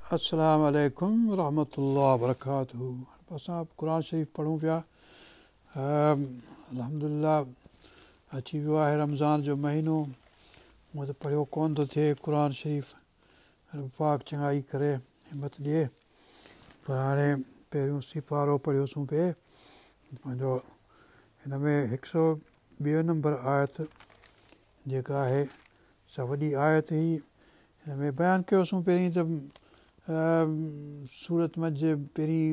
अस्सलाम वालेकुम रहमतुल्लाह वबरकातुहू। असां क़ुर शरीफ़ पढ़ूं पिया। अल्हम्दुलिल्लाह अची वियो आहे रमज़ान जो महीनो। मूं त पढ़ियो कोन थो थिए क़ुर शरीफ़। पाक चङाई करे हिमत ॾिए। पर हाणे पहिरियों सिपारो पढ़ियोसीं पिए पंहिंजो। हिन में 102 नंबर आयत जेका आहे सा वॾी आयत हुई। हिन में बयानु कयोसीं पहिरीं त सूरत मंझि पहिरीं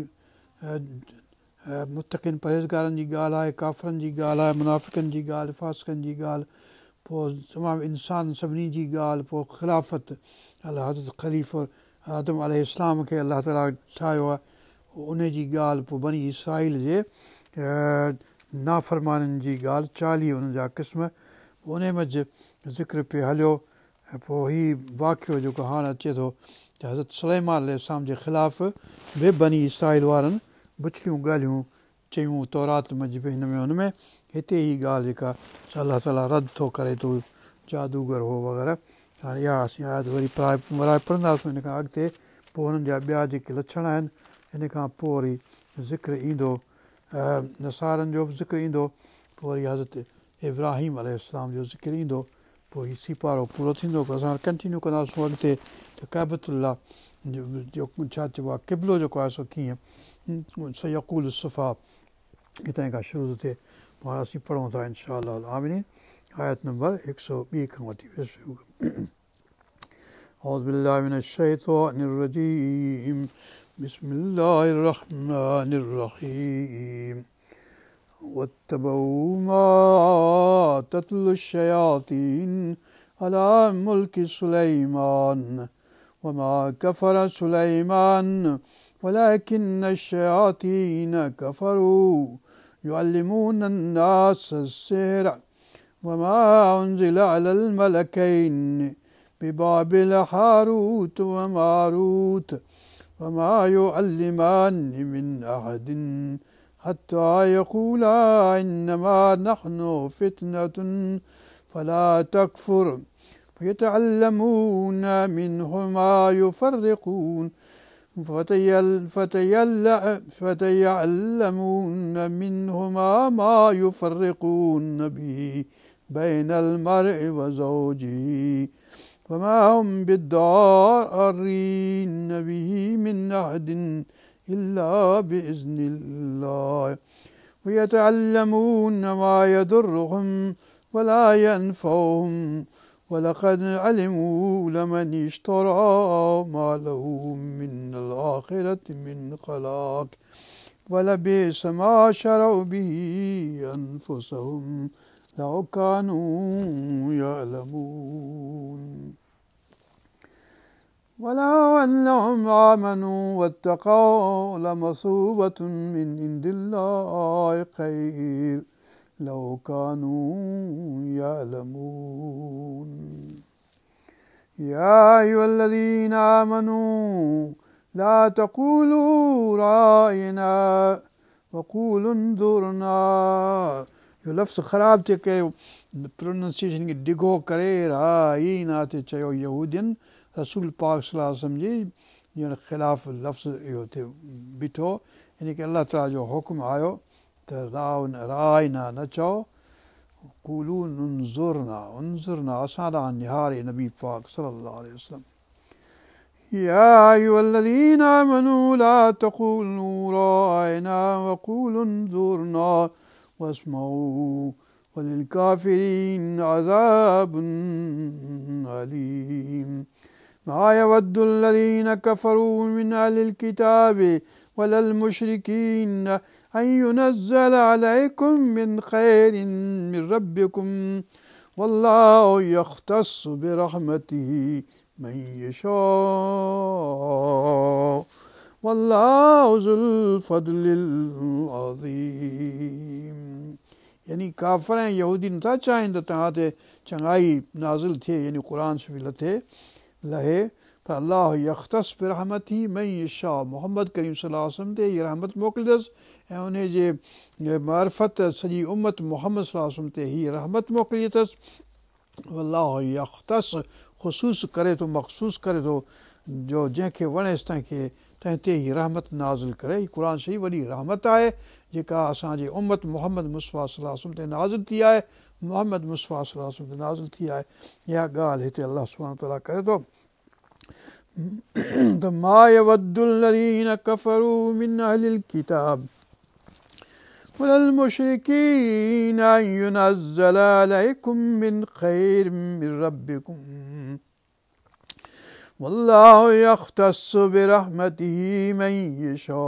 मुतक़िन परहेज़गारनि जी ॻाल्हि आहे, काफ़िरनि जी ॻाल्हि आहे, मुनाफ़िक़नि जी ॻाल्हि, फ़ासिक़नि जी ॻाल्हि, पोइ तमामु इंसान सभिनी जी ॻाल्हि, पोइ ख़िलाफ़त अलाह हज़रत ख़लीफ़ आदम अलैहिस्सलाम खे अलाह ताला ठाहियो आहे उन जी ॻाल्हि, पोइ बनी इसराईल जे नाफ़रमाननि जी ॻाल्हि, 40 उन्हनि जा क़िस्म, उन मंझि ज़िक्र पियो हलियो। ऐं पोइ हीउ वाक़ियो जेको हाणे अचे थो त हज़रत सुलैमान अलैहिस्सलाम जे ख़िलाफ़ बि बनी इसराईल वारनि बुछड़ियूं ॻाल्हियूं चयूं तौरात मंझि बि हिन में हुन में। हिते ई ॻाल्हि जेका अलाह ताला रद्द थो करे थो, जादूगर हो वग़ैरह। हाणे इहा असीं आयत वरी वराए पढ़ंदासीं हिन खां अॻिते। पोइ हुननि जा ॿिया जेके लक्षण आहिनि हिन खां पोइ वरी ज़िक्र ईंदो नसारनि जो बि ज़िक्र ईंदो। पोइ वरी हज़रत इब्राहिम अलैहिस्सलाम जो ज़िक्र ईंदो। पोइ हीउ सिपारो पूरो थींदो। पोइ असां कंटिन्यू कंदासीं अॻिते त काबतुल्ला जो छा चइबो आहे क़िबलो जेको आहे सो कीअं सयक़ूल सुफ़ा हितां खां शुरू थो थिए। पोइ हाणे असीं पढ़ूं था इनशा अल्लाह आमीन। आयत नंबर 102 खां वठी औज़ु बिल्लाहि मिनश शैतानिर रजीम बिस्मिल्लाहिर रहमानिर रहीम वत्तबऊ मा तत्लु शयातीन अला मुल्कि सुलैमान वमा कफ़र सुलैमान वलकिन्न अश-शयातीन कफ़रू युअल्लिमूना अन्नास अस्सिहर वमा उन्ज़िल अलल मलकैनि बिबाबिल हारूत वमारूत वमा युअल्लिमानि मिन अहदिन हत्ता यक़ूला इन्नमा नहनु फितनतुन फला तकफुर फयतअल्लमून मिन्हुमा युफर्रिकून فتيعلمون منهما ما يفرقون به بين المرء وزوجه وما هم بالضارين به من أحد إلا بإذن الله ويتعلمون ما يضرهم ولا ينفعهم ولقد علموا لمن اشترى ما له من الآخرة من خلاق ولبئس ما شروا به أنفسهم لو كانوا يعلمون ولو أنهم آمنوا واتقوا لمثوبة من عند الله خير لو كانوا يعلمون يا أيها الذين آمنوا لا تقولوا راعنا وقولوا انظرنا। इहो लफ़्ज़ ख़राबु थिए कयो प्रोनाउंसिएशन खे डिघो करे राईना ते चयो यहूदियुनि रसूल पाक सल्लल्लाहु अलैहि वसल्लम जी ॼण ख़िलाफ़ु लफ़्ज़ इहो थियो बीठो। इन खे अलाह ताला जो हुकुम आयो त रायना न चओ, कूलू उनज़ुरना असां ॾांहुं निहारे नबी पाक सल्लल्लाहु अलैहि वसल्लम। या अय्युहल्लज़ीन आमनू ला तक़ूलू रायना वक़ूलू उनज़ुरना वस्मऊ वलिलकाफ़िरीन अज़ाबुन अलीम। मा यवद्दुल्लज़ीन कफ़रू मिन अहलिल किताबि वलल मुशरिकीन अन युनज़्ज़ल अलैकुम मिन खैरिन मिन रब्बिकुम वल्लाहु यख़्तस्सु बिरहमतिही मन यशा वल्लाहु ज़ुल फ़ज़्लिल अज़ीम। यानी काफ़िर ऐं यहूदी नथा चाहिनि त तव्हां ते चङाई नाज़िल थिए, यानी क़ुर शरीफ़ लहे। पर अलाह यख़्तस बिरहमती मन यशा, मोहम्मद करीम सल्लल्लाहु अलैहि वसल्लम ते हीअ रहमत मोकिलींदसि ऐं उन जे मारिफत सॼी उम्मत मोहम्मद सल्लल्लाहु अलैहि वसल्लम ते हीअ रहमत मोकिली अथसि। अलाह यख़्तस ख़ुसूस करे थो, मख़सूस करे थो जो जंहिंखे वणेसि तंहिं ते ई रहमत नाज़िल करे। हीअ क़ुर शरीफ़ वॾी रहमत आहे जेका असांजे उम्मत मोहम्मद मुस्तफ़ा सल्लल्लाहु अलैहि वसल्लम ते नाज़िल थी आहे, मोहम्मद मुस्तफ़ा सल्लल्लाहु अलैहि वसल्लम ते नाज़िल थी आहे। इहा ॻाल्हि हिते अलाह सुब्हानहु व तआला करे थो त मा यवद्दुल लज़ीन कफ़रू मिन अहलिल किताब वलल मुशरिकीन अन युनज़्ज़ल अलैकुम मिन खैरिम मिन रब्बिकुम वल्लाहु यख़्तस्सु बिरहमतिही मन यशा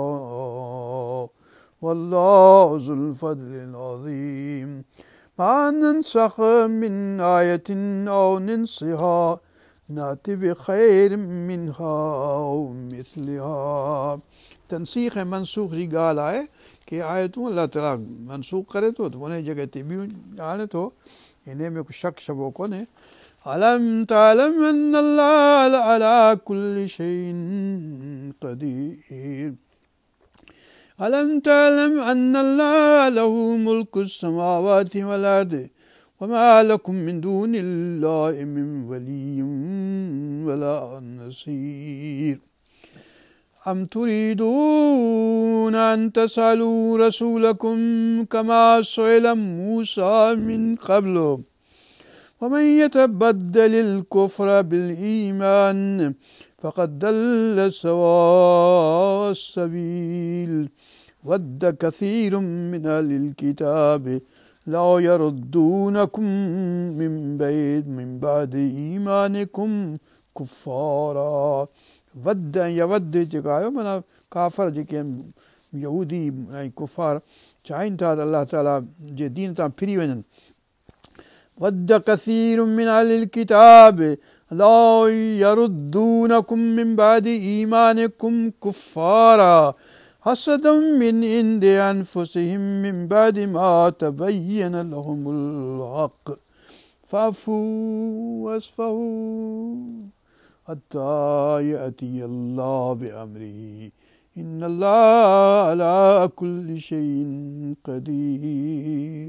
वल्लाहु ज़ुल फ़ज़्लिल अज़ीम मा नंसख़ मिन आयतिन औ नंसिहा नाति बिख़ैरिम मिनहा औ मिस्लिहा। तनसीख़ ऐं मनसूख़ जी ॻाल्हि आहे कि आयतूं अलाह ताला मनसूख़ करे थो त उन जी जॻह ते ॿियूं आणे थो, इन में को शक शबो कोन्हे। अलम तअलम अन्नल्लाह अला कुल्लि शैइन क़दीर अलम तअलम अन्नल्लाह लहू मुल्कुस समावाति वल अर्दि वमा लकुम मिन दूनिल्लाहि मिन वलिय्यिन वला नसीर अम तुरीदून अन तसअलू रसूलकुम कमा सुइला मूसा मिन क़ब्लु वमन यतबद्दलिल कुफ्र बिल ईमान फ़क़द दल्ल सवाअ सबील वद्द कसीरुम मिन अहलिल किताबि लौ यरुद्दूनकुम मिन बादि ईमानिकुम कुफ़ारा। वद्द ऐं यवद्द जेका आहे माना काफ़र जेके आहिनि यहूदी ऐं कुफ़ार चाहिनि था त अलाह ताला जे दीन तां फिरी वञनि। वद्द कसीरुम मिन अहलिल किताब लौ यरुद्दूनकुम मिन बादि ईमानिकुम कुफ़ारा हसदम मिन इंदि अनफुसिहिम मिन बादि मा तबय्यन लहुमुल हक़ फ़अफ़ू वस्फ़हू हत्ता यअतियल्लाहु बिअम्रिही इन्नल्लाह अला कुल्लि शैइन क़दीर।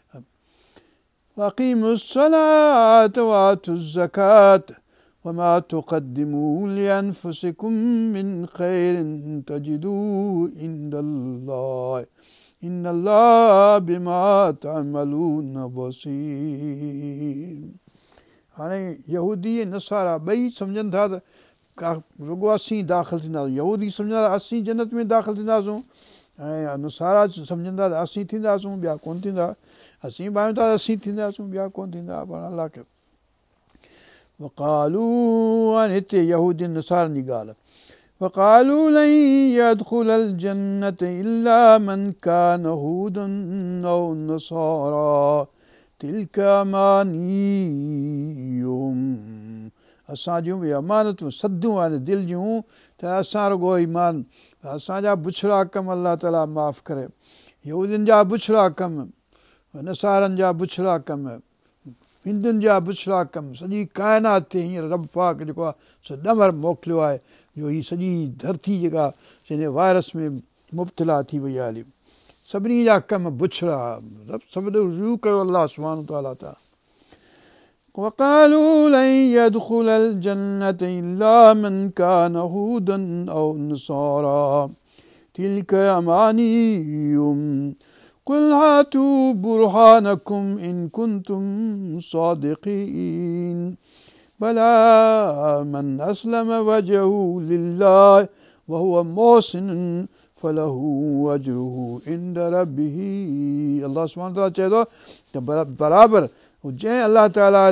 वअक़ीमुस्सलात वआतुज़्ज़कात वमा तुक़द्दिमू लिअन्फुसिकुम मिन खैरिन तजिदूहु इंदल्लाह इन्नल्लाह बिमा तअमलून बसीर। हाणे यहूदी ऐं नसारा ॿई सम्झनि था त रुॻो असीं दाख़िल थींदासीं। यहूदी सम्झंदा असीं जन्नत में दाख़िल थींदासीं ऐं नसारा सम्झंदा त असीं थींदासीं, ॿिया कोन थींदा। असीं भायूं था असीं थींदासीं, ॿिया कोन थींदा। पर अलाह खे वक़ालू हाणे हिते यहूदी नसारनि जी ॻाल्हि वक़ालू लन यदख़ुलल जन्नत इल्ला मन कान हूदन औ नसारा तिल्क अमानियुहुम। असां जूं बि अमानतूं सदूं आहिनि दिलि जूं त असां रुॻो ईमान असांजा बुछड़ा कम अलाह ताला माफ़ करे। यहूदियुनि जा बुछड़ा कम, नसारनि जा बुछड़ा कम, हिंदुनि जा बुछड़ा कम, सॼी काइनात ते हींअर रब पाक जेको आहे सो ॾमर मोकिलियो आहे जो हीअ सॼी धरती जेका हिन वायरस में मुब्तला थी वई आहे हली। सभिनी जा कम बुछड़ा रब सभु रुजू कयो अलाह सुब्हानहु व तआला तां। वक़ालू लन यदख़ुलल जन्नत इल्ला मन कान हूदन औ नसारा तिल्क अमानियुहुम कुल हातू बुरहानकुम इन कुंतुम सादिक़ीन बला मन अस्लम वजहू लिल्लाह वहुव मोहसिनुन फलहू अजरुहू इंद रब्बिही। अल्लाह सुब्हानहु व तआला चए थो त बराबरि जंहिं अलाह ताला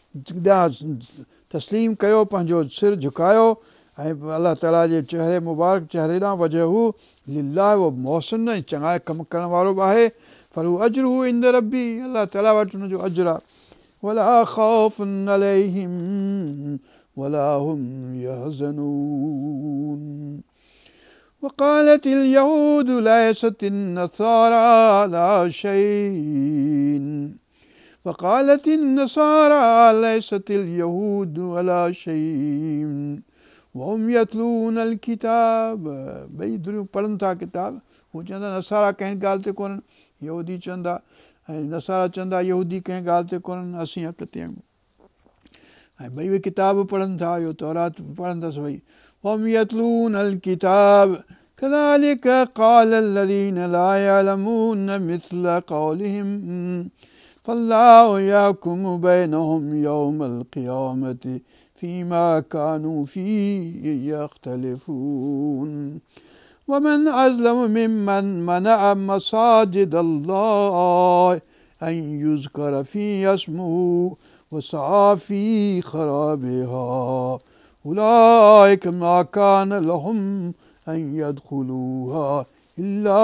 तस्लीम कयो, पंहिंजो सिर झुकायो ऐं अलाह ताला जे चहिरे मुबारक चहिरे ॾांहुं वजहू लिल्लाह उहो मोहसिन ऐं चङा कमु करण वारो बि आहे। फलहू अजरुहू इंद रब्बी अलाह ताला वटि हुनजो अजरु आहे। वला ख़ौफ़ुन अलैहिम वला हुम यहज़नून। वक़ालतिल यहूदु लैसतिन नसारा अला शैइन वक़ालतिन नसारा लैसतिल यहूदु अला शैइन वहुम यतलूनल किताब। ॿई धुरियूं पढ़नि था किताब। हू चवंदा नसारा कंहिं ॻाल्हि ते कोन्हनि, यहूदी चवंदा ऐं नसारा चवंदा यहूदी कंहिं ॻाल्हि ते कोन्हनि, असीं हक़ ते आहियूं। ऐं ॿई बि किताब पढ़नि था, इहो तौरात पढ़ंदसि भई वम यतलून अल किताब كذلك قال الذين لا يعلمون مثل قولهم فالله يحكم بينهم يوم القيامة فيما كانوا فيه يختلفون ومن أظلم ممن منع مساجد الله أن يذكر فيه اسمه وسعى في خرابها أولئك ما كان لهم أن يدخلوها إلا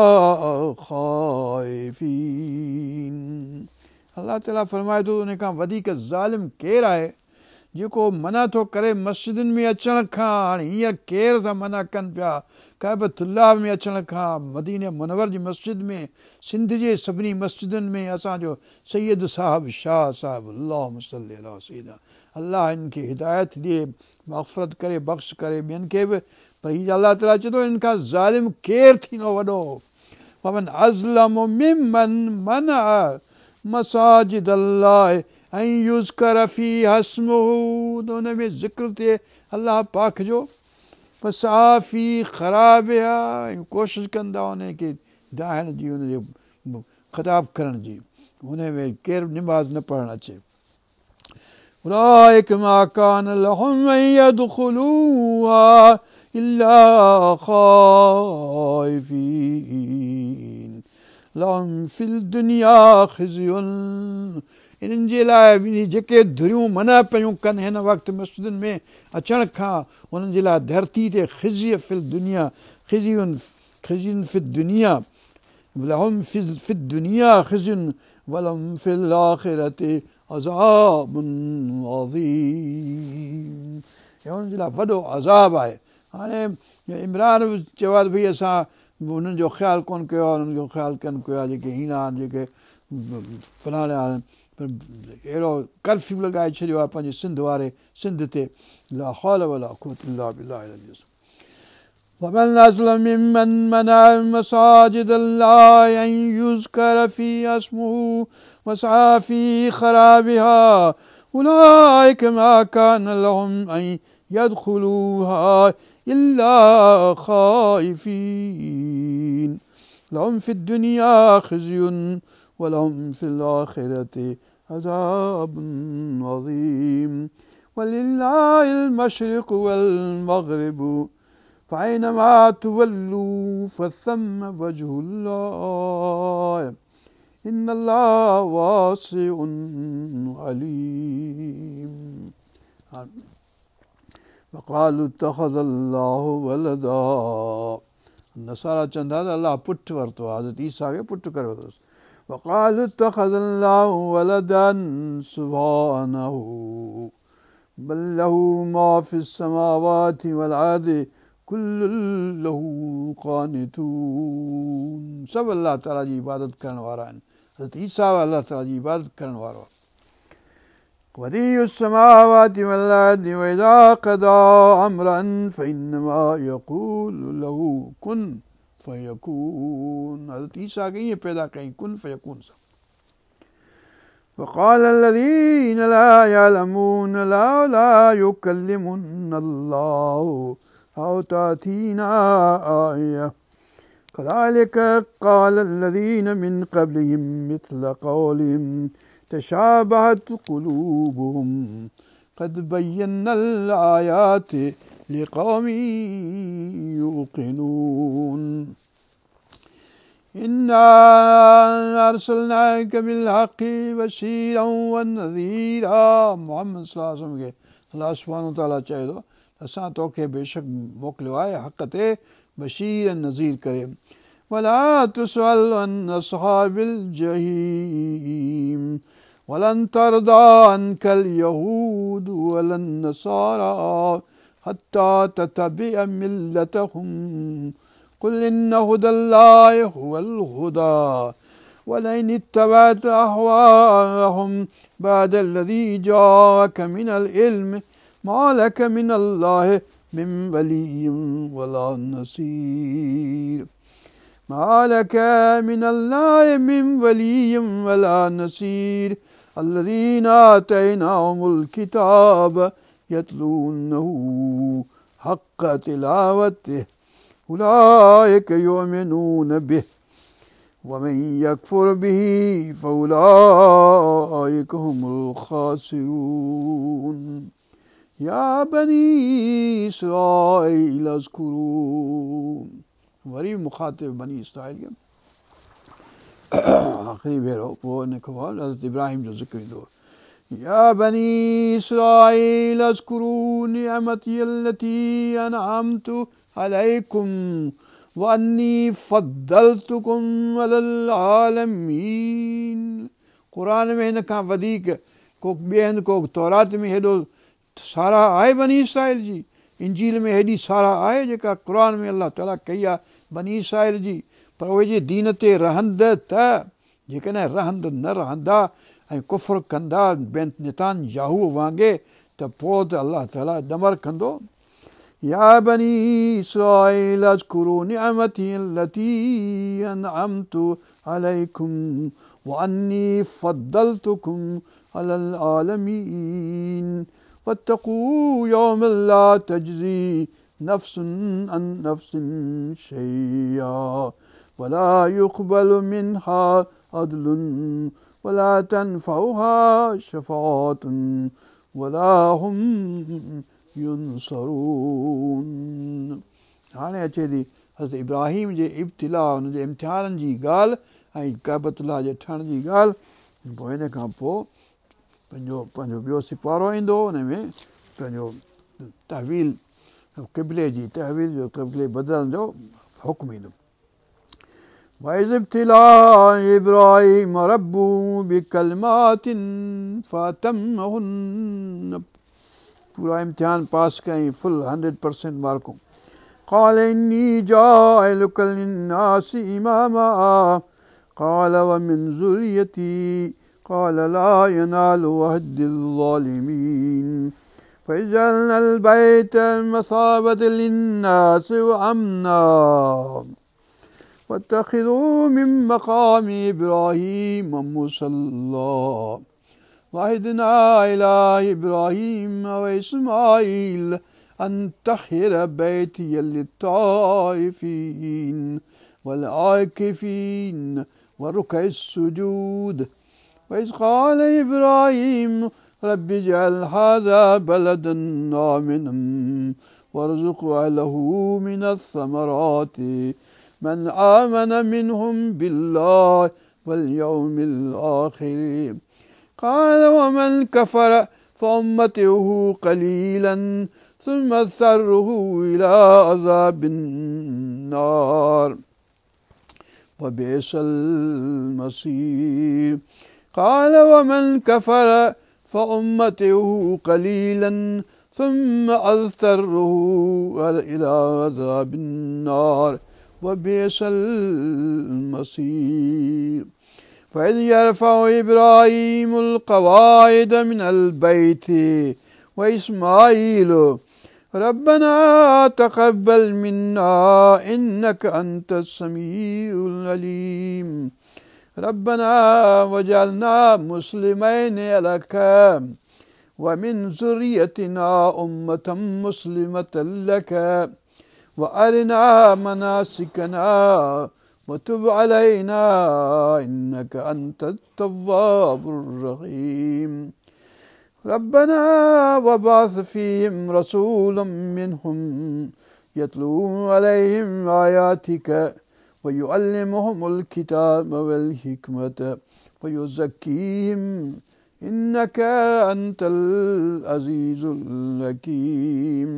خائفين. अलाह ताला फरमाए थो उन खां वधीक ज़ालिम केरु आहे जेको मना थो करे मस्जिदुनि में अचण खां. हाणे हींअर केर था मना कनि पिया काबतुल्लाह में अचण खां, मदीने मुनवर जी मस्जिद में, सिंध जे सभिनी मस्जिदुनि में असांजो सैयद साहिबु शाह साहिबु अल्लाहुम्म सल्ली अला सय्यिदना अलाह हिन खे हिदायत ॾिए, मग़फ़िरत करे, बख़्श करे ॿियनि खे बि. पर हीअ अलाह ताला चए थो हिन खां ज़ालिम केरु थींदो वॾो. वमन अज़लमु मिम्मन मनअ मसाजिद अल्लाह ऐं युज़कर फ़ीहा इस्मुहु, त हुन में ज़िक्र थिए अलाह पाक जो, वसाफ़ी ख़राबिहा, ऐं कोशिशि कंदा हुन खे ॾाहिण जी, हुनजे ख़राबु करण जी, हुन में केरु निमाज़ न पढ़णु अचे. أولئك ما كان لهم أن يدخلوها إلا خائفين لهم في الدنيا خزي. इन्हनि जे लाइ जेके धुरियूं मना पियूं कनि हिन वक़्तु मस्जिदुनि में अचण खां, उन्हनि जे लाइ धरती ते ख़िज़ी फिल दुनिया, ख़िज़ियुनि फिल दुनिया, लहुम फिल दुनिया ख़िज़ियुन वलहुम फिल आख़िरति अज़ाबुन अज़ीम. हुननि जे लाइ वॾो अज़ाब आहे. हाणे इमरान बि चयो आहे त भई असां हुननि जो ख़्यालु कोन कयो आहे, हुननि जो ख़्यालु कनि कयो आहे जेके हींअर आहिनि, जेके फलाणे आहिनि. पर अहिड़ो कर्फ्यू लॻाए छॾियो आहे पंहिंजे सिंध ते. ला हौल वला कुव्वत इल्ला बिल्लाह. ومن أظلم ممن منع مساجد الله أن يذكر فيها اسمه وسعى في خرابها أولئك ما كان لهم أن يدخلوها إلا خائفين لهم في الدنيا خزي ولهم في الآخرة عذاب عظيم ولله المشرق والمغرب فأينما تولوا فثم وجه الله إن الله واسع عليم. وقالوا اتخذ الله ولدا. नसारा चवंदा त अलाह पुटु वरितो आहे, हज़रत ईसा खे पुटु करे वरितोसि. وقالوا اتخذ الله ولدا سبحانه بل له ما في السماوات والأرض कुल लहू क़ानितून. सभु अलाह ताला जी इबादत करण वारा आहिनि. हज़रत ईसा अलाह ताला जी इबादत करण वारो आहे. वलिय्यु समावाति वल अर्दि व इज़ा क़ज़ा अमरन फ़इन्नमा यक़ूलु लहू कुन फ़यकून. हज़रत ईसा खे ईअं पैदा कयईं, कुन फ़यकून सां. وقال الذين لا يعلمون لولا يكلمنا الله أو تأتينا آية كذلك قال الذين من قبلهم مثل قولهم تشابهت قلوبهم قد بينا الآيات لقوم يوقنون. إنا أرسلناك بالحق بشيرا ونذيرا. मोहम्मद सल्लल्लाहु अलैहि वसल्लम खे अल्लाह सुब्हानहु व तआला चए थो असां तोखे बेशक मोकिलियो आहे हक़ ते बशीर ऐं नज़ीर करे. वला तुसअल अन अस्हाबिल जहीम वलन तरदा अनकल यहूद वलन नसारा हत्ता ततबिअ मिल्लतहुम قل إن هدى الله هو الهدى ولئن اتبعت أهواءهم بعد الذي جاءك من العلم ما لك من الله من ولي ولا نصير. ما لك من الله من ولي ولا نصير الذين آتيناهم الكتاب يتلونه حق تلاوته أولئك يؤمنون به ومن يكفر به فأولئك هم الخاسرون يا بني إسرائيل اذكروا वरी मुखातिब बनी इसराइल आख़िरी भेरो पोइ हिन खां पोइ हज़रत इब्राहिम जो ज़िक्र ईंदो या बनी इसराइल अज़कुरू निअमती अल्लती अनअमतु अलैकुम व अन्नी फ़द्दलतुकुम अलल आलमीन क़ुरान में हिन खां वधीक को ॿिए हंधि को तौरात में हेॾो सारा आहे बनी इसराइल जी इंजील में हेॾी सारा आहे जेका क़ुरान में अलाह ताला कई आहे बनी इसराइल जी पर उहे जे दीन ते रहंद त जेकॾहिं रहंद न रहंदा ऐं कुफ़र कंदा नितान याहू वांगुरु त पोइ त अलाह ताला दमर कंदो या बनी इसराइल अज़कुरू निअमती अल्लती अनअमतु अलैकुम व अन्नी फ़द्दलतुकुम अलल आलमीन वत्तक़ू यौमन ला तजज़ी नफ़्सुन अन नफ़्सिन शैया वला युक़बलु मिन्हा अदलुन वला तनफ़उहा शफ़ाअतुन वला हुम युनसरून। हाणे अचे थी हज़रत इब्राहिम जे इब्तिला हुनजे इम्तिहाननि जी ॻाल्हि ऐं काबतुल्लाह जे ठहण जी ॻाल्हि पोइ हिन खां पोइ पंहिंजो ॿियो सिपारो ईंदो हुन में पंहिंजो तहवील क़िबले जी तहवील जो क़िबले बदिलण जो हुकुम ईंदो वइज़ इब्तिला इब्राहिम रब्बु बिकलिमातिन फ़अतम्महुन्न पूरा इम्तिहान पास कयईं फुल 100% मार्कूं क़ाल इन्नी जाइलुका लिन्नासि इमामा क़ाल व मिन ज़ुर्रियती क़ाल ला यनालु अहदिल ज़ालिमीन फ़जअलना अल-बैत मसाबतन लिन्नासि व अमना वत्तख़िज़ू मिन मक़ामि इब्राहीम मुसल्ला वअहदना इला इब्राहीम व इस्माईल अन तत्हिर बैतिय लित्ताइफ़ीन वल आकिफ़ीन व रुकइस्सुजूद वइज़ क़ाल इब्राहीम रब्बि इजअल हाज़ा बलदन आमिनन वरज़ुक़ अहलहू मिनस्समराति मन आमन मिनहुम बिल्लाहि वल यौमिल आख़िर क़ाल वमन कफ़र फ़उम्मतिहु क़लीलन सुम्म अज़्तरुहु इला अज़ाबिन नार वबिअसल मसीर क़ाल वमन कफ़र फ़उम्मतिहु क़लीलन सुम्म अज़्तरुहु इला अज़ाबिन नार वबिअसल मसीर फ़इज़ यरफ़उ इब्राहीमुल क़वाइद मिनल बैति व इस्माईल रब्बना तक़ब्बल मिन्ना इन्नका अंतस समीउल अलीम रब्बना वजअलना मुस्लिमैनि लका व मिन ज़ुर्रियतिना उम्मतन मुस्लिमतन लका व अरिना मनासिकना वतुब अलैना इन्नका अंतत तव्वाबुर रहीम रब्बना वबअस फ़ीहिम रसूलन मिनहुम यतलू अलैहिम आयातिका व युअल्लिमुहुमुल किताब वल हिकमत व युज़क्कीहिम इन्नका अंतल अज़ीज़ुल हकीम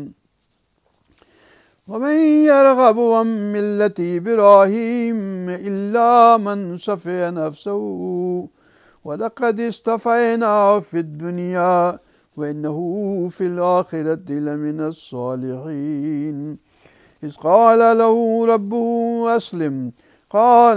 वमन यरग़बु अन मिल्लति इब्राहीम इल्ला मन सफ़िह नफ़्सहु वलक़द इस्तफ़ैनाहु फ़िद्दुनिया वइन्नहु फ़िल आख़िरति लमिनस सालिहीन इज़ क़ाल लहू रब्बुहु अस्लिम क़ाल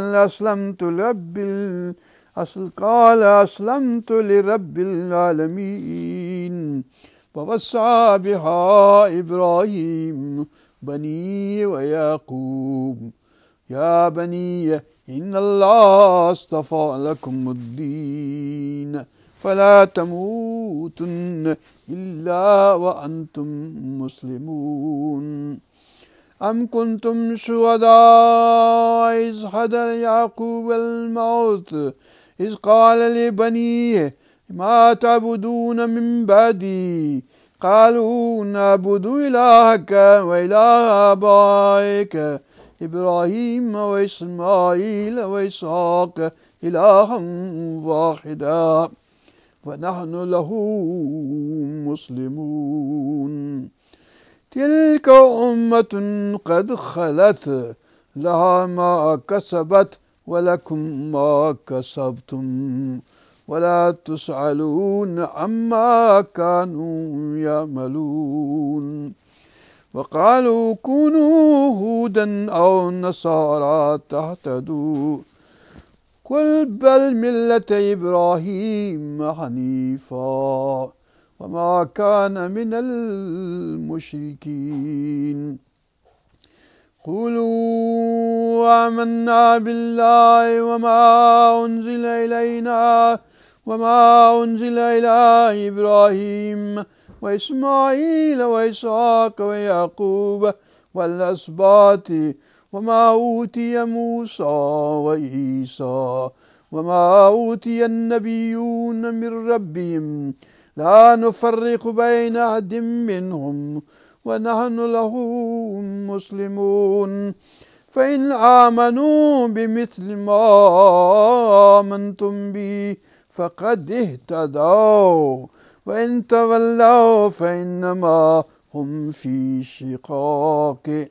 अस्लमतु लिरब्बिल आलमीन ववस्सा बिहा इब्राहीम बनी व याक़ूब या बनी इन्नल्लाह अस्तफ़ा लकुमुद्दीन فلا تموتن إلا وأنتم مسلمون أم كنتم شهداء إذ حضر يعقوب الموت إذ قال لبنيه ما تعبدون من بعدي قالوا نعبد إلهك وإله آبائك إبراهيم وإسماعيل وإسحاق إلها واحدا ونحن له مسلمون تلك أمة قد خلت لها ما كسبت ولكم ما كسبتم ولا تسألون عما كانوا يعملون وقالوا كونوا هودا أو نصارى تهتدوا قل بل ملة إبراهيم حنيفا وما كان من المشركين قولوا آمنا بالله وما أنزل إلينا وما أنزل إلى إبراهيم وإسماعيل وإسحاق ويعقوب والأسباط وما أوتي موسى وعيسى وما أوتي النبيون من ربهم لا نفرق بين أحد منهم ونحن له مسلمون فإن آمنوا بمثل ما آمنتم به فقد اهتدوا وإن تولوا فإنما هم في شقاق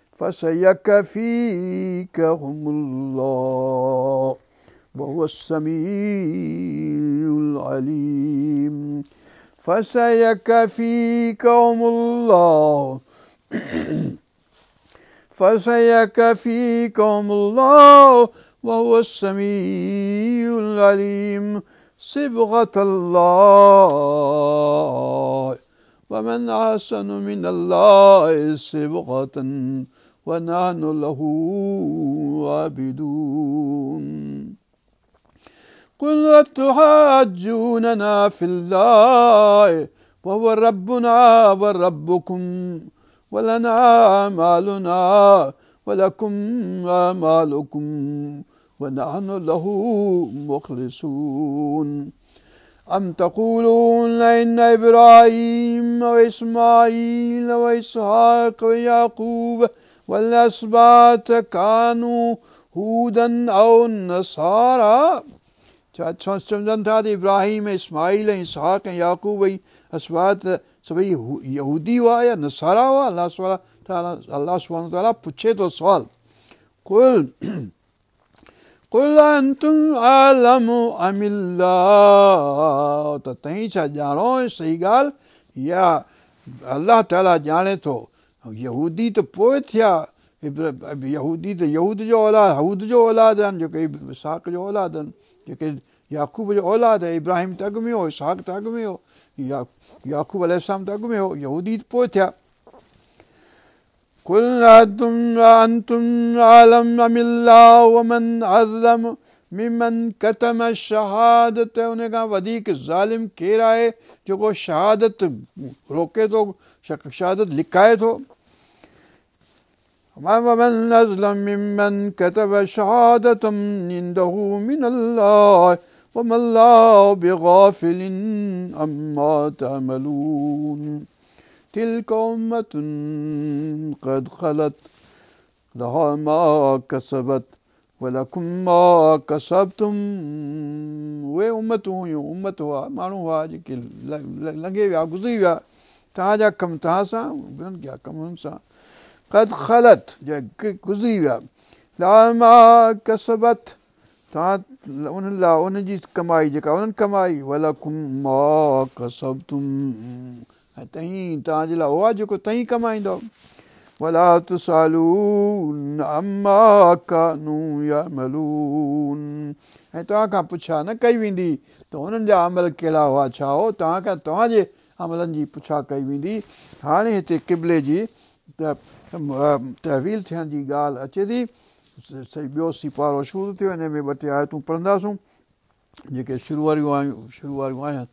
فسيكفيكهم الله وهو السميع العليم فسيكفيكهم الله فسيكفيكهم الله وهو السميع العليم صبغة الله ومن أحسن من الله صبغة ونحن له عابدون قل أتحاجوننا في الله وهو ربنا وربكم ولنا أعمالنا ولكم أعمالكم ونحن له مخلصون أم تقولون إن إبراهيم وإسماعيل وإسحاق ويعقوب والأسباط كانوا هودا أو نصارى सम्झनि था त इब्राहिम इस्माइल ऐं इसहाक ऐं याकूब ऐं असबात सभई यहूदी हुआ या नसारा हुआ अल्लाह सुब्हानहू व तआला पुछे थो सुवाल कुल अंतुम आलमु अमिल्लाह त तव्हीं छा ॼाणो सही ॻाल्हि या अल्लाह ताला ॼाणे थो यहूदी त पोइ थिया यहूदी त यहूद जो औलाद हूद जो औलाद आहिनि जेके इसहाक जो औलाद आहिनि जेके याकूब जो औलाद आहे इब्राहिम त अॻु में हो इसहाक त अॻु में हो याकूब अलैहिस्सलाम त अॻु में हो यहूदी त पोइ थिया कुल अंतुम आलम अमिल्लाह वमन अज़लम मिमन कतम शहादत उन खां वधीक ज़ालिम केरु आहे जेको शहादत रोके थो शहादत लिकाए थो ومن أظلم ممن كتب شهادة عنده من الله وما الله بغافل عما تعملون تلك أمة قد خلت لها ما كسبت ولكم ما كسبتم उहे उम्मतूं हुयूं उम्मत हुआ माण्हू हुआ जेके लंघे विया गुज़री विया तव्हांजा कम तव्हां सां उन्हनि कया कम उन्हनि सां قد خلت गुज़री विया ला मा कसबत तव्हां उन्हनि लाइ उनजी कमाई जेका उन्हनि कमाई वलकुम मा कसबतुम ऐं तव्हांजे लाइ उहा जेको तव्हीं कमाईंदव वला तुसालून अम्मा कानू यामलून ऐं तव्हां खां पुछा न कई वेंदी त हुननि जा अमल कहिड़ा हुआ छा हो तव्हां खां तव्हांजे अमलनि जी पुछा कई वेंदी हाणे हिते क़िबले जी तहवील थियण जी ॻाल्हि अचे थी ॿियो सिपारो शुरू थियो हिन में ॿ टे आयतूं पढ़ंदासूं जेके शुरू वारियूं आहिनि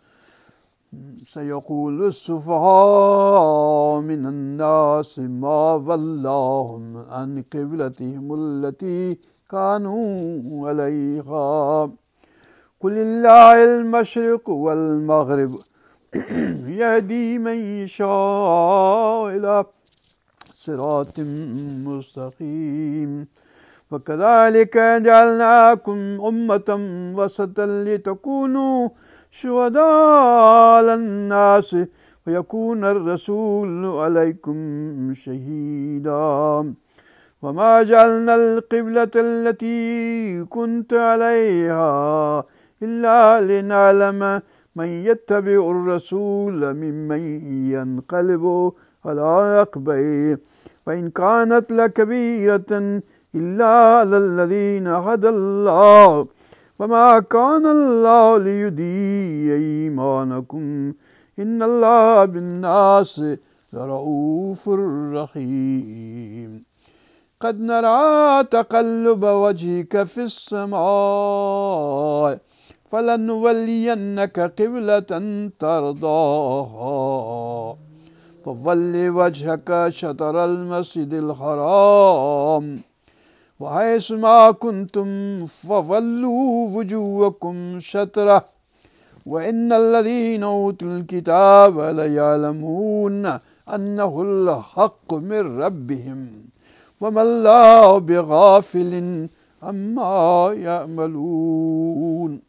سيقول السفهاء من الناس ما ولاهم عن قبلتهم التي كانوا عليها قل لله المشرق والمغرب يهدي من يشاء إلى صراط مستقيم وكذلك جعلناكم أمة وسطا لتكونوا شهداء على الناس ويكون الرسول عليكم شهيدا وما جعلنا القبلة التي كنت عليها إلا لنعلم من يتبع الرسول ممن ينقلب على عقبيه وإن كانت لكبيرة إلا على الذين هدى الله وما كان الله ليضيع إيمانكم إن الله بالناس لرؤوف رحيم قد نرى تقلب وجهك في السماء فلنولينك قبلة ترضاها فول وجهك شطر المسجد الحرام وحيث ما كنتم فولوا وجوهكم شطره وإن الذين أوتوا الكتاب ليعلمون أنه الحق من ربهم وما الله بغافل عما يعملون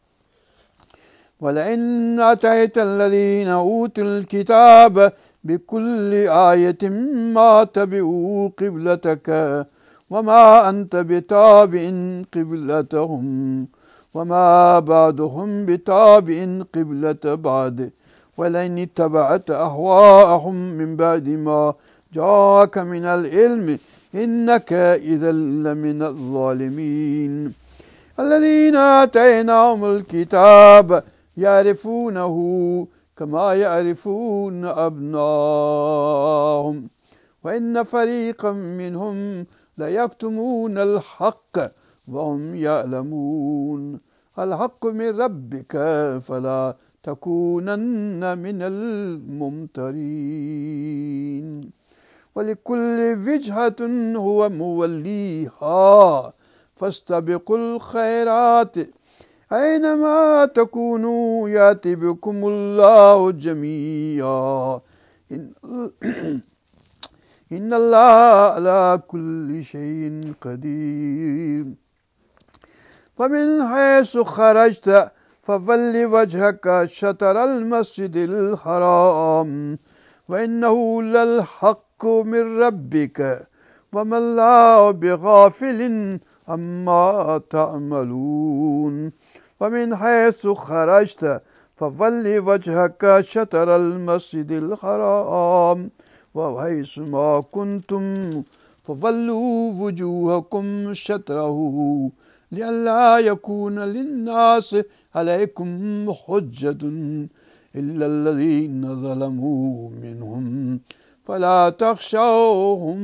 ولئن أتيت الذين أوتوا الكتاب بكل آية ما تبعوا قبلتك وما أنت بتابع قبلتهم وما بعضهم بتابع قبلة بعض ولئن اتبعت أهواءهم من بعد ما جاءك من العلم إنك إذا لمن الظالمين الذين آتيناهم الكتاب يعرفونه كما يعرفون أبناءهم وإن فريقا منهم ليكتمون الحق وهم يعلمون الحق من ربك فلا تكونن من الممترين ولكل وجهة هو موليها فاستبقوا الخيرات أينما تكونوا يأتي بكم الله جميعا إن الله على كل شيء قدير فمن حيث خرجت فول وجهك شطر المسجد الحرام وإنه للحق من ربك وما الله بغافل عما تعملون ومن حيث خرجت فول وجهك شطر المسجد الحرام وحيث ما كنتم فولوا وجوهكم شطره لئلا يكون للناس عليكم حجة إلا الذين ظلموا منهم فلا تخشوهم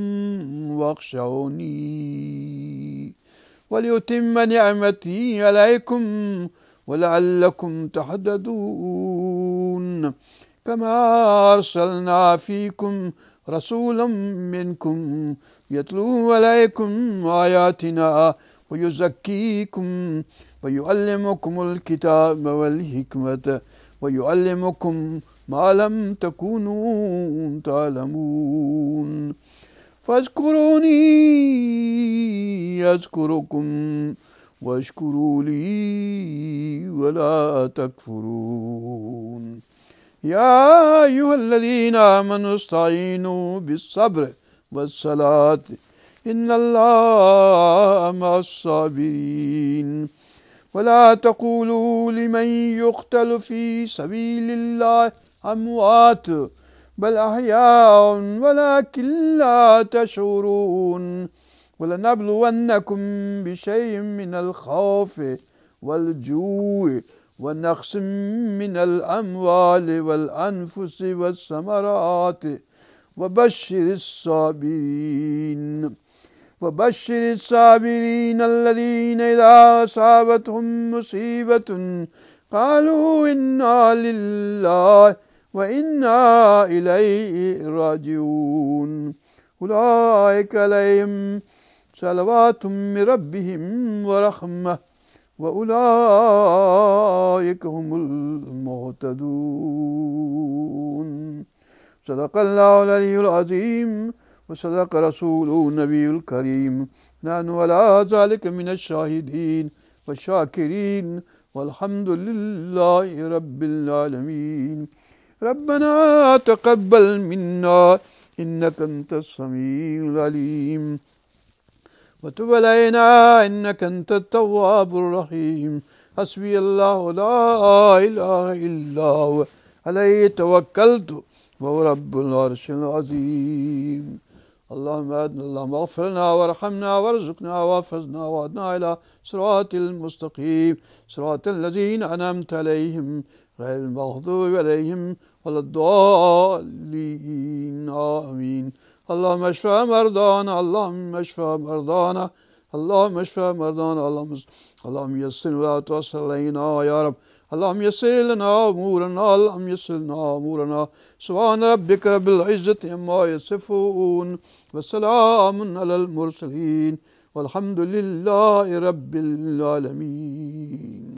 واخشوني وليتم نعمتي عليكم ولعلكم تهتدون كما أرسلنا فيكم رسولا منكم يتلو عليكم آياتنا ويزكيكم ويعلمكم الكتاب والحكمة ويعلمكم ما لم تكونوا تعلمون فاذكروني أذكركم واشكروا لي ولا تكفرون يا أيها الذين آمنوا استعينوا بالصبر والصلاة إن الله مع الصابرين ولا تقولوا لمن يقتل في سبيل الله أموات بل أحياء ولكن لا تشعرون ولنبلونكم بشيء من الخوف والجوع ونقص من الأموال والأنفس والثمرات وبشر الصابرين وبشر الصابرين الذين إذا أصابتهم مصيبة قالوا إنا لله وإنا إليه راجعون أولئك عليهم صلوات من ربهم ورحمة وأولئك هم المهتدون صدق الله العلي العظيم وصدق رسوله النبي الكريم نحن على ذلك من الشاهدين والشاكرين والحمد لله رب العالمين ربنا تقبل منا إنك أنت السميع العليم وتب علينا إنك أنت التواب الرحيم حسبي الله لا إله إلا هو عليه توكلت وهو رب العرش العظيم اللهم اغفر لنا وارحمنا وارزقنا واحفظنا وهدنا إلى صراط المستقيم صراط الذين أنعمت عليهم غير المغضوب عليهم ولا الضالين آمين اللهم اشف مرضانا اللهم اشف مرضانا اللهم اشف مرضانا اللهم يسر ولا تعسر علينا يا رب اللهم يسر لنا أمورنا اللهم يسر لنا أمورنا سبحان ربك رب العزة عما يصفون وسلام على المرسلين والحمد لله رب العالمين.